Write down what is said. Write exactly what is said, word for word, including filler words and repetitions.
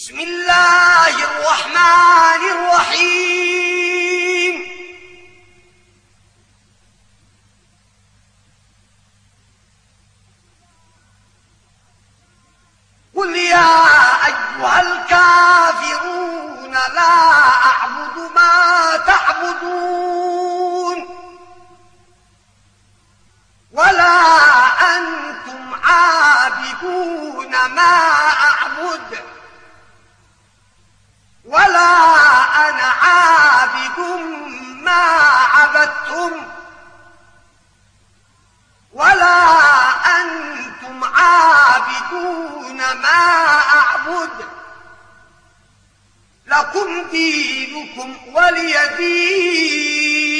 بسم الله الرحمن الرحيم قل يا أيها الكافرون لا أعبد ما تعبدون ولا أنتم عابدون ما أعبد ولا أنا عابد ما عبدتم ولا أنتم عابدون ما أعبد لكم دينكم ولي دين.